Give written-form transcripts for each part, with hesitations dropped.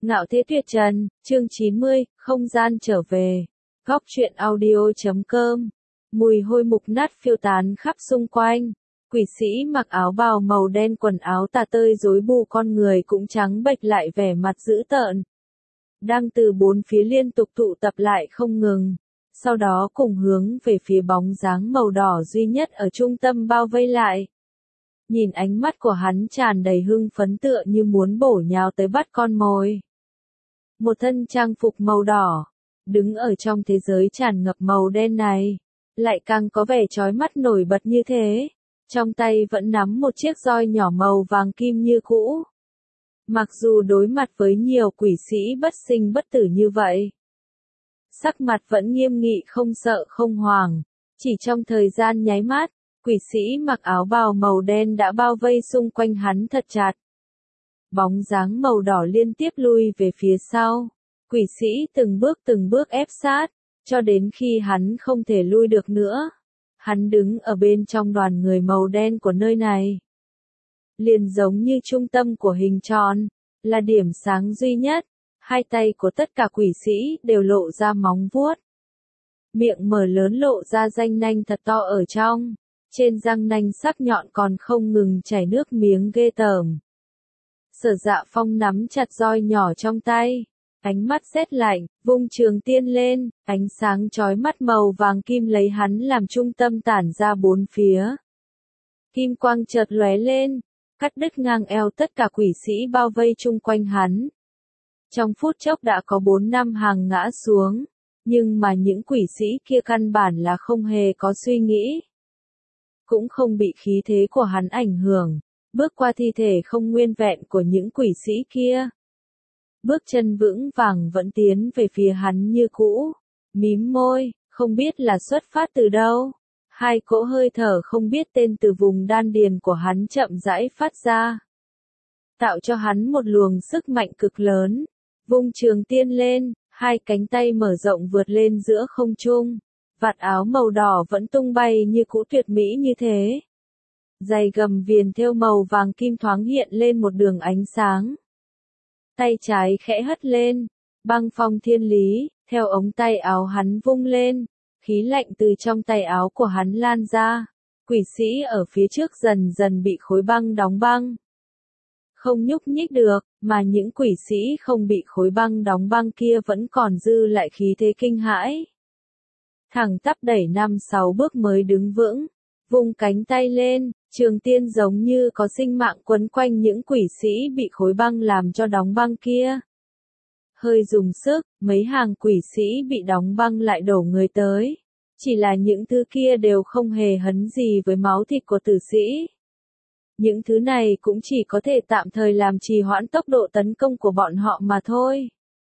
Ngạo Thế Tuyệt Trần, chương 90, không gian trở về. Góc truyện audio.com. Mùi hôi mục nát phiêu tán khắp xung quanh. Quỷ sĩ mặc áo bào màu đen, quần áo tà tơi rối bù, con người cũng trắng bệch lại, vẻ mặt dữ tợn. Đang từ bốn phía liên tục tụ tập lại không ngừng. Sau đó cùng hướng về phía bóng dáng màu đỏ duy nhất ở trung tâm bao vây lại. Nhìn ánh mắt của hắn tràn đầy hưng phấn, tựa như muốn bổ nhào tới bắt con mồi. Một thân trang phục màu đỏ, đứng ở trong thế giới tràn ngập màu đen này, lại càng có vẻ chói mắt nổi bật như thế. Trong tay vẫn nắm một chiếc roi nhỏ màu vàng kim như cũ. Mặc dù đối mặt với nhiều quỷ sĩ bất sinh bất tử như vậy, sắc mặt vẫn nghiêm nghị, không sợ không hoảng. Chỉ trong thời gian nháy mắt, quỷ sĩ mặc áo bào màu đen đã bao vây xung quanh hắn thật chặt. Bóng dáng màu đỏ liên tiếp lui về phía sau. Quỷ sĩ từng bước ép sát, cho đến khi hắn không thể lui được nữa. Hắn đứng ở bên trong đoàn người màu đen của nơi này. Liền giống như trung tâm của hình tròn, là điểm sáng duy nhất. Hai tay của tất cả quỷ sĩ đều lộ ra móng vuốt. Miệng mở lớn lộ ra răng nanh thật to ở trong. Trên răng nanh sắc nhọn còn không ngừng chảy nước miếng ghê tởm. Sở Dạ Phong nắm chặt roi nhỏ trong tay, ánh mắt rét lạnh, vung trường tiên lên, ánh sáng chói mắt màu vàng kim lấy hắn làm trung tâm tản ra bốn phía. Kim quang chợt lóe lên, cắt đứt ngang eo tất cả quỷ sĩ bao vây chung quanh hắn. Trong phút chốc đã có 4-5 hàng ngã xuống, nhưng mà những quỷ sĩ kia căn bản là không hề có suy nghĩ. Cũng không bị khí thế của hắn ảnh hưởng, bước qua thi thể không nguyên vẹn của những quỷ sĩ kia. Bước chân vững vàng vẫn tiến về phía hắn như cũ, mím môi, không biết là xuất phát từ đâu. Hai cỗ hơi thở không biết tên từ vùng đan điền của hắn chậm rãi phát ra, tạo cho hắn một luồng sức mạnh cực lớn. Vung trường tiên lên, hai cánh tay mở rộng vượt lên giữa không trung. Vạt áo màu đỏ vẫn tung bay như cũ, tuyệt mỹ như thế. Giày gầm viền thêu màu vàng kim thoáng hiện lên một đường ánh sáng. Tay trái khẽ hất lên, băng phong thiên lý, theo ống tay áo hắn vung lên, khí lạnh từ trong tay áo của hắn lan ra. Quỷ sĩ ở phía trước dần dần bị khối băng đóng băng. Không nhúc nhích được, mà những quỷ sĩ không bị khối băng đóng băng kia vẫn còn dư lại khí thế kinh hãi. Thẳng tắp đẩy 5-6 bước mới đứng vững, vung cánh tay lên, trường tiên giống như có sinh mạng quấn quanh những quỷ sĩ bị khối băng làm cho đóng băng kia. Hơi dùng sức, mấy hàng quỷ sĩ bị đóng băng lại đổ người tới. Chỉ là những thứ kia đều không hề hấn gì với máu thịt của tử sĩ. Những thứ này cũng chỉ có thể tạm thời làm trì hoãn tốc độ tấn công của bọn họ mà thôi.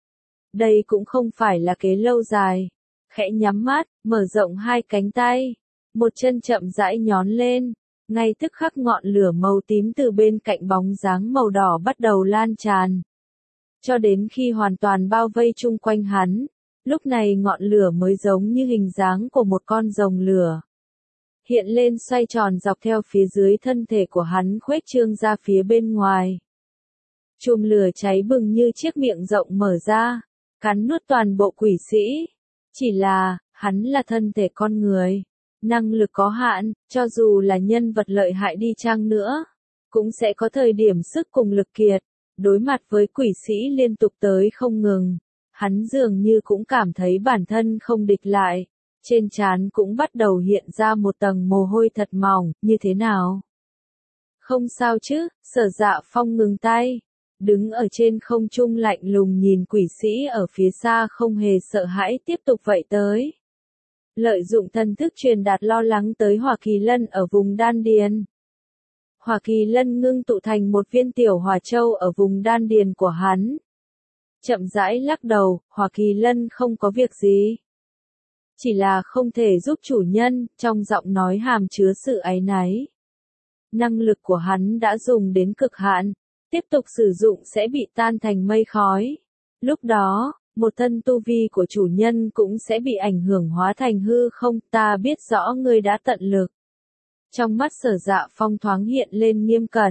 Đây cũng không phải là kế lâu dài. Khẽ nhắm mắt, mở rộng hai cánh tay. Một chân chậm rãi nhón lên. Ngay tức khắc ngọn lửa màu tím từ bên cạnh bóng dáng màu đỏ bắt đầu lan tràn. Cho đến khi hoàn toàn bao vây chung quanh hắn. Lúc này ngọn lửa mới giống như hình dáng của một con rồng lửa. Hiện lên xoay tròn dọc theo phía dưới thân thể của hắn, khuếch trương ra phía bên ngoài. Chùm lửa cháy bừng như chiếc miệng rộng mở ra, cắn nuốt toàn bộ quỷ sĩ. Chỉ là, hắn là thân thể con người. Năng lực có hạn, cho dù là nhân vật lợi hại đi chăng nữa, cũng sẽ có thời điểm sức cùng lực kiệt. Đối mặt với quỷ sĩ liên tục tới không ngừng, hắn dường như cũng cảm thấy bản thân không địch lại. Trên trán cũng bắt đầu hiện ra một tầng mồ hôi thật mỏng. Như thế nào? Không sao chứ? Sở Dạ Phong ngừng tay, đứng ở trên không trung lạnh lùng nhìn quỷ sĩ ở phía xa, không hề sợ hãi, tiếp tục vậy tới. Lợi dụng thần thức truyền đạt lo lắng tới Hỏa Kỳ Lân ở vùng đan điền. Hỏa Kỳ Lân ngưng tụ thành một viên tiểu hỏa châu ở vùng đan điền của hắn. Chậm rãi lắc đầu, Hỏa Kỳ Lân không có việc gì. Chỉ là không thể giúp chủ nhân, trong giọng nói hàm chứa sự áy náy. Năng lực của hắn đã dùng đến cực hạn, tiếp tục sử dụng sẽ bị tan thành mây khói. Lúc đó, một thân tu vi của chủ nhân cũng sẽ bị ảnh hưởng hóa thành hư không. Ta biết rõ ngươi đã tận lực. Trong mắt Sở Dạ Phong thoáng hiện lên nghiêm cẩn,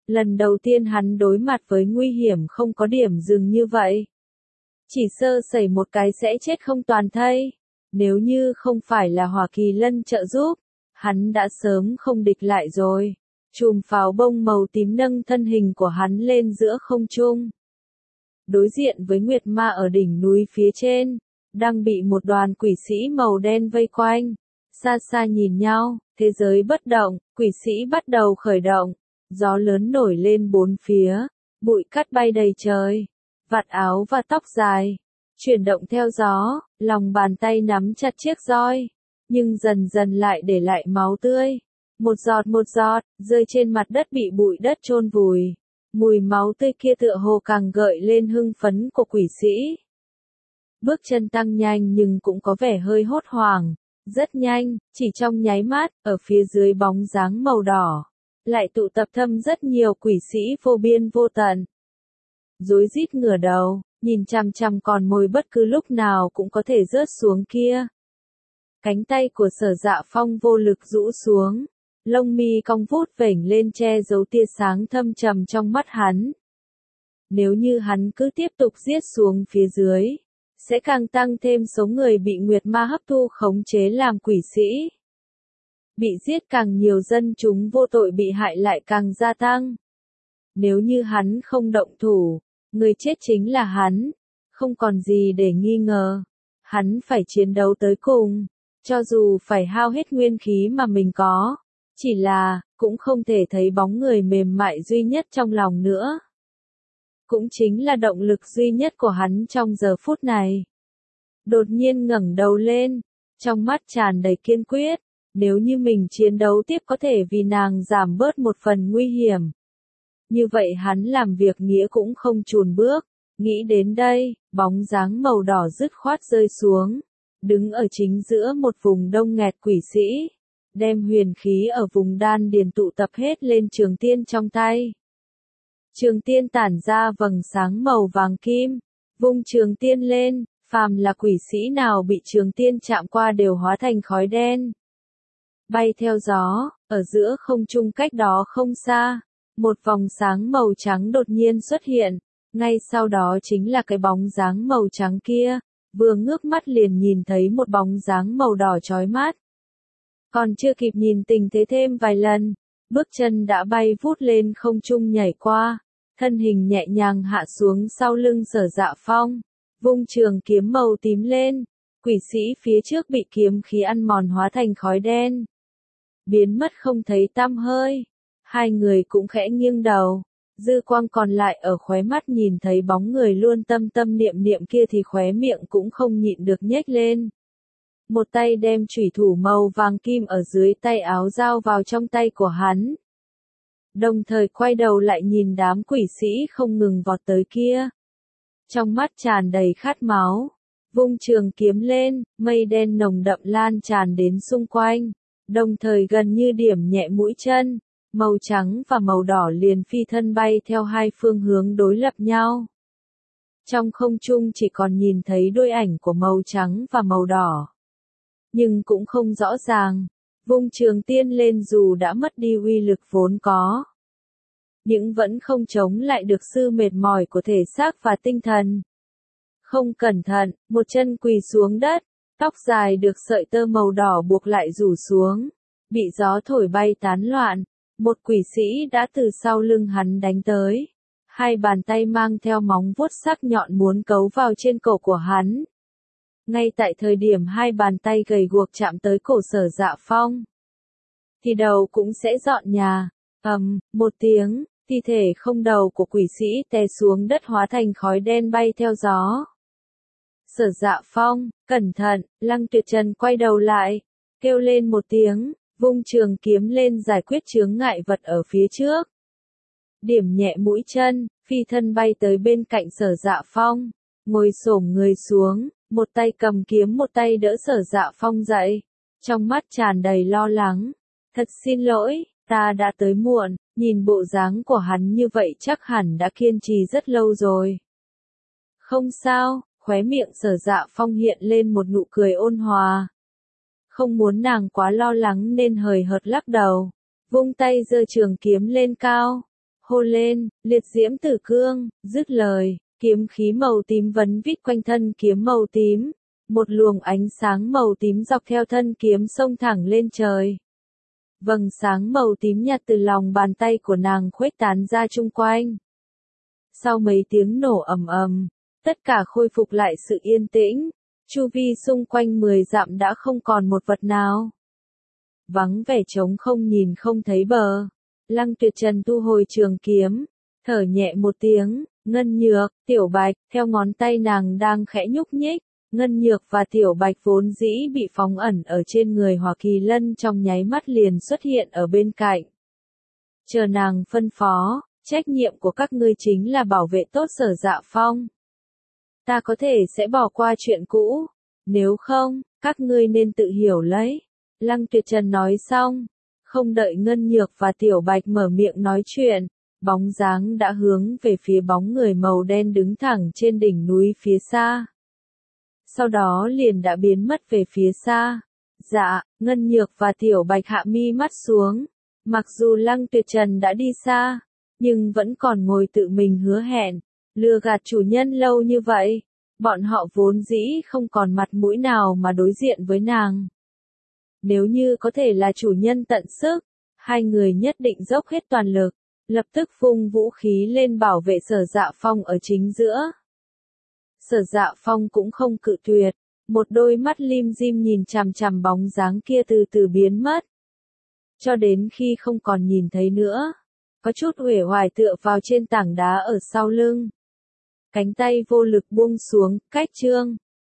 Lần đầu tiên hắn đối mặt với nguy hiểm không có điểm dừng như vậy. Chỉ sơ sẩy một cái sẽ chết không toàn thây. Nếu như không phải là Hỏa Kỳ Lân trợ giúp, hắn đã sớm không địch lại rồi. Chùm pháo bông màu tím nâng thân hình của hắn lên giữa không trung. Đối diện với Nguyệt Ma ở đỉnh núi phía trên, đang bị một đoàn quỷ sĩ màu đen vây quanh. Xa xa nhìn nhau, thế giới bất động, quỷ sĩ bắt đầu khởi động. Gió lớn nổi lên bốn phía, bụi cát bay đầy trời. Vạt áo và tóc dài chuyển động theo gió, lòng bàn tay nắm chặt chiếc roi, nhưng dần dần lại để lại máu tươi. Một giọt, rơi trên mặt đất bị bụi đất chôn vùi. Mùi máu tươi kia tựa hồ càng gợi lên hưng phấn của quỷ sĩ. Bước chân tăng nhanh nhưng cũng có vẻ hơi hốt hoảng. Rất nhanh, chỉ trong nháy mắt, ở phía dưới bóng dáng màu đỏ, lại tụ tập thâm rất nhiều quỷ sĩ vô biên vô tận. Rối rít ngửa đầu, nhìn chằm chằm con mồi bất cứ lúc nào cũng có thể rớt xuống kia. Cánh tay của Sở Dạ Phong vô lực rũ xuống, lông mi cong vút vểnh lên che giấu tia sáng thâm trầm trong mắt hắn. Nếu như hắn cứ tiếp tục giết xuống phía dưới, sẽ càng tăng thêm số người bị Nguyệt Ma hấp thu khống chế làm quỷ sĩ. Bị giết càng nhiều dân chúng vô tội bị hại lại càng gia tăng. Nếu như hắn không động thủ, người chết chính là hắn, không còn gì để nghi ngờ. Hắn phải chiến đấu tới cùng, cho dù phải hao hết nguyên khí mà mình có. Chỉ là, cũng không thể thấy bóng người mềm mại duy nhất trong lòng nữa. Cũng chính là động lực duy nhất của hắn trong giờ phút này. Đột nhiên ngẩng đầu lên, trong mắt tràn đầy kiên quyết. Nếu như mình chiến đấu tiếp có thể vì nàng giảm bớt một phần nguy hiểm. Như vậy hắn làm việc nghĩa cũng không chùn bước. Nghĩ đến đây, bóng dáng màu đỏ dứt khoát rơi xuống. Đứng ở chính giữa một vùng đông nghẹt quỷ sĩ. Đem huyền khí ở vùng đan điền tụ tập hết lên trường tiên trong tay. Trường tiên tản ra vầng sáng màu vàng kim. Vung trường tiên lên, phàm là quỷ sĩ nào bị trường tiên chạm qua đều hóa thành khói đen. Bay theo gió, ở giữa không trung cách đó không xa, một vòng sáng màu trắng đột nhiên xuất hiện, ngay sau đó chính là cái bóng dáng màu trắng kia, vừa ngước mắt liền nhìn thấy một bóng dáng màu đỏ chói mắt. Còn chưa kịp nhìn tình thế thêm vài lần, bước chân đã bay vút lên không trung nhảy qua, thân hình nhẹ nhàng hạ xuống sau lưng Sở Dạ Phong, vung trường kiếm màu tím lên, quỷ sĩ phía trước bị kiếm khí ăn mòn hóa thành khói đen. Biến mất không thấy tăm hơi. Hai người cũng khẽ nghiêng đầu. Dư quang còn lại ở khóe mắt nhìn thấy bóng người luôn tâm tâm niệm niệm kia thì khóe miệng cũng không nhịn được nhếch lên. Một tay đem chủy thủ màu vàng kim ở dưới tay áo giao vào trong tay của hắn. Đồng thời quay đầu lại nhìn đám quỷ sĩ không ngừng vọt tới kia. Trong mắt tràn đầy khát máu. Vung trường kiếm lên, mây đen nồng đậm lan tràn đến xung quanh. Đồng thời gần như điểm nhẹ mũi chân, màu trắng và màu đỏ liền phi thân bay theo hai phương hướng đối lập nhau. Trong không trung chỉ còn nhìn thấy đôi ảnh của màu trắng và màu đỏ. Nhưng cũng không rõ ràng, vung trường tiên lên dù đã mất đi uy lực vốn có. Nhưng vẫn không chống lại được sự mệt mỏi của thể xác và tinh thần. Không cẩn thận, một chân quỳ xuống đất. Tóc dài được sợi tơ màu đỏ buộc lại rủ xuống, bị gió thổi bay tán loạn. Một quỷ sĩ đã từ sau lưng hắn đánh tới. Hai bàn tay mang theo móng vuốt sắc nhọn muốn cấu vào trên cổ của hắn. Ngay tại thời điểm hai bàn tay gầy guộc chạm tới cổ Sở Dạ Phong, thì đầu cũng sẽ dọn nhà. Một tiếng, thi thể không đầu của quỷ sĩ té xuống đất hóa thành khói đen bay theo gió. Sở Dạ Phong, cẩn thận, Lăng Tuyệt Trần quay đầu lại, kêu lên một tiếng, vung trường kiếm lên giải quyết chướng ngại vật ở phía trước. Điểm nhẹ mũi chân, phi thân bay tới bên cạnh Sở Dạ Phong, ngồi xổm người xuống, một tay cầm kiếm một tay đỡ Sở Dạ Phong dậy, trong mắt tràn đầy lo lắng. Thật xin lỗi, ta đã tới muộn, nhìn bộ dáng của hắn như vậy chắc hẳn đã kiên trì rất lâu rồi. Không sao. Khóe miệng Sở Dạ Phong hiện lên một nụ cười ôn hòa. Không muốn nàng quá lo lắng nên hời hợt lắc đầu. Vung tay giơ trường kiếm lên cao. hô lên, liệt diễm tử cương, dứt lời, kiếm khí màu tím vấn vít quanh thân kiếm màu tím, một luồng ánh sáng màu tím dọc theo thân kiếm xông thẳng lên trời. Vầng sáng màu tím nhạt từ lòng bàn tay của nàng khuếch tán ra chung quanh. Sau mấy tiếng nổ ầm ầm, tất cả khôi phục lại sự yên tĩnh, chu vi xung quanh 10 dặm đã không còn một vật nào. Vắng vẻ trống không nhìn không thấy bờ. Lăng Tuyệt Trần thu hồi trường kiếm, thở nhẹ một tiếng, Ngân Nhược, Tiểu Bạch, theo ngón tay nàng đang khẽ nhúc nhích, Ngân Nhược và Tiểu Bạch vốn dĩ bị phóng ẩn ở trên người Hỏa Kỳ Lân trong nháy mắt liền xuất hiện ở bên cạnh. Chờ nàng phân phó, trách nhiệm của các ngươi chính là bảo vệ tốt Sở Dạ Phong. Ta có thể sẽ bỏ qua chuyện cũ, nếu không, các ngươi nên tự hiểu lấy. Lăng Tuyệt Trần nói xong, không đợi Ngân Nhược và Tiểu Bạch mở miệng nói chuyện, bóng dáng đã hướng về phía bóng người màu đen đứng thẳng trên đỉnh núi phía xa. Sau đó liền đã biến mất về phía xa. Dạ, Ngân Nhược và Tiểu Bạch hạ mi mắt xuống. Mặc dù Lăng Tuyệt Trần đã đi xa, nhưng vẫn còn ngồi tự mình hứa hẹn, lừa gạt chủ nhân lâu như vậy. Bọn họ vốn dĩ không còn mặt mũi nào mà đối diện với nàng. Nếu như có thể là chủ nhân tận sức, hai người nhất định dốc hết toàn lực, lập tức vung vũ khí lên bảo vệ Sở Dạ Phong ở chính giữa. Sở Dạ Phong cũng không cự tuyệt, một đôi mắt lim dim nhìn chằm chằm bóng dáng kia từ từ biến mất. Cho đến khi không còn nhìn thấy nữa, có chút uể oải tựa vào trên tảng đá ở sau lưng. Cánh tay vô lực buông xuống, cách chương.